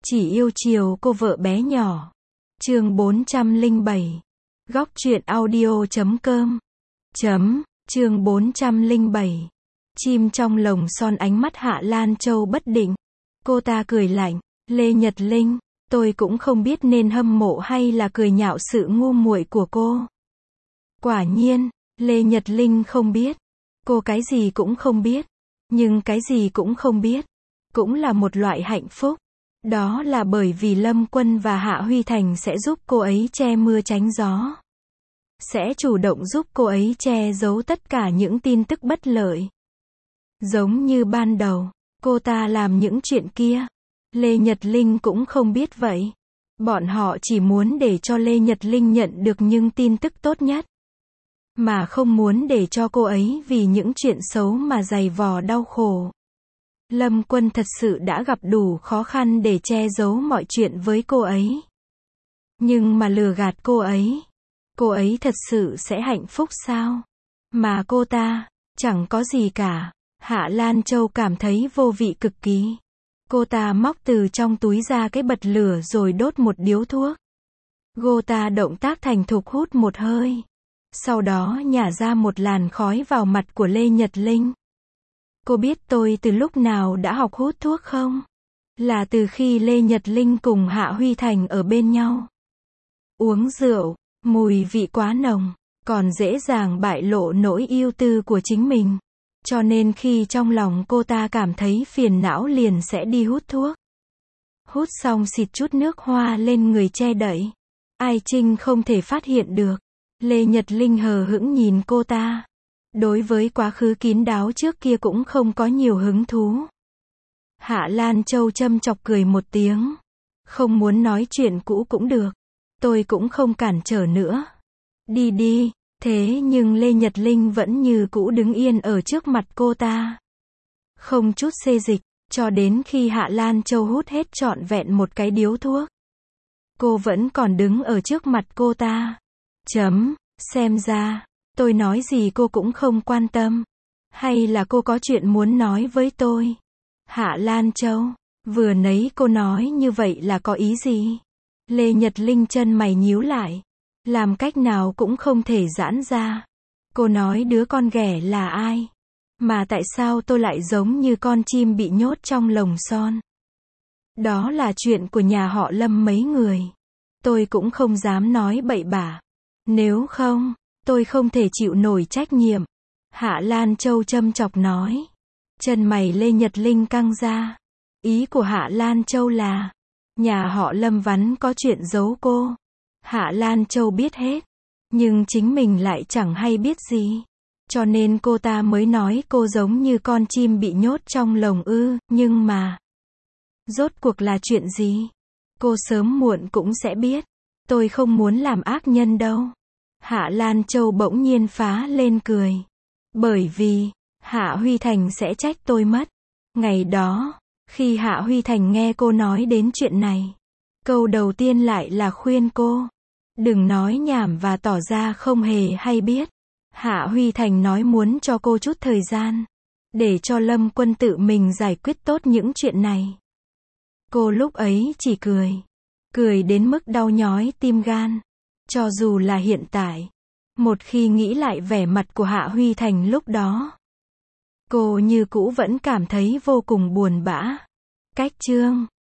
Chỉ yêu chiều cô vợ bé nhỏ. Chương 407. Góc truyện audio.com. Chương 407. Chim trong lồng son, ánh mắt Hạ Lan Châu bất định. Cô ta cười lạnh. Lê Nhật Linh, tôi cũng không biết nên hâm mộ hay là cười nhạo sự ngu muội của cô. Quả nhiên, Lê Nhật Linh không biết. Cô cái gì cũng không biết. Nhưng cái gì cũng không biết cũng là một loại hạnh phúc. Đó là bởi vì Lâm Quân và Hạ Huy Thành sẽ giúp cô ấy che mưa tránh gió. Sẽ chủ động giúp cô ấy che giấu tất cả những tin tức bất lợi. Giống như ban đầu, cô ta làm những chuyện kia. Lê Nhật Linh cũng không biết vậy. Bọn họ chỉ muốn để cho Lê Nhật Linh nhận được những tin tức tốt nhất. Mà không muốn để cho cô ấy vì những chuyện xấu mà dày vò đau khổ. Lâm Quân thật sự đã gặp đủ khó khăn để che giấu mọi chuyện với cô ấy. Nhưng mà lừa gạt cô ấy thật sự sẽ hạnh phúc sao? Mà cô ta, chẳng có gì cả. Hạ Lan Châu cảm thấy vô vị cực kỳ. Cô ta móc từ trong túi ra cái bật lửa rồi đốt một điếu thuốc. Cô ta động tác thành thục hút một hơi. Sau đó nhả ra một làn khói vào mặt của Lê Nhật Linh. Cô biết tôi từ lúc nào đã học hút thuốc không? Là từ khi Lê Nhật Linh cùng Hạ Huy Thành ở bên nhau. Uống rượu, mùi vị quá nồng, còn dễ dàng bại lộ nỗi ưu tư của chính mình. Cho nên khi trong lòng cô ta cảm thấy phiền não liền sẽ đi hút thuốc. Hút xong xịt chút nước hoa lên người che đậy. Ai Trinh không thể phát hiện được. Lê Nhật Linh hờ hững nhìn cô ta. Đối với quá khứ kín đáo trước kia cũng không có nhiều hứng thú. Hạ Lan Châu châm chọc cười một tiếng. Không muốn nói chuyện cũ cũng được. Tôi cũng không cản trở nữa. Đi đi. Thế nhưng Lê Nhật Linh vẫn như cũ đứng yên ở trước mặt cô ta. Không chút xê dịch, cho đến khi Hạ Lan Châu hút hết trọn vẹn một cái điếu thuốc. Cô vẫn còn đứng ở trước mặt cô ta. Xem ra, tôi nói gì cô cũng không quan tâm. Hay là cô có chuyện muốn nói với tôi? Hạ Lan Châu, vừa nãy cô nói như vậy là có ý gì? Lê Nhật Linh chân mày nhíu lại. Làm cách nào cũng không thể giãn ra. Cô nói đứa con ghẻ là ai? Mà tại sao tôi lại giống như con chim bị nhốt trong lồng son? Đó là chuyện của nhà họ Lâm mấy người. Tôi cũng không dám nói bậy bạ. Nếu không, tôi không thể chịu nổi trách nhiệm. Hạ Lan Châu châm chọc nói. Chân mày Lê Nhật Linh căng ra. Ý của Hạ Lan Châu là, nhà họ Lâm vắn có chuyện giấu cô. Hạ Lan Châu biết hết. Nhưng chính mình lại chẳng hay biết gì. Cho nên cô ta mới nói cô giống như con chim bị nhốt trong lồng ư. Nhưng mà, rốt cuộc là chuyện gì? Cô sớm muộn cũng sẽ biết. Tôi không muốn làm ác nhân đâu. Hạ Lan Châu bỗng nhiên phá lên cười. Bởi vì, Hạ Huy Thành sẽ trách tôi mất. Ngày đó, khi Hạ Huy Thành nghe cô nói đến chuyện này, câu đầu tiên lại là khuyên cô. Đừng nói nhảm và tỏ ra không hề hay biết. Hạ Huy Thành nói muốn cho cô chút thời gian. Để cho Lâm Quân tự mình giải quyết tốt những chuyện này. Cô lúc ấy chỉ cười. Cười đến mức đau nhói tim gan. Cho dù là hiện tại. Một khi nghĩ lại vẻ mặt của Hạ Huy Thành lúc đó. Cô như cũ vẫn cảm thấy vô cùng buồn bã. Cách chương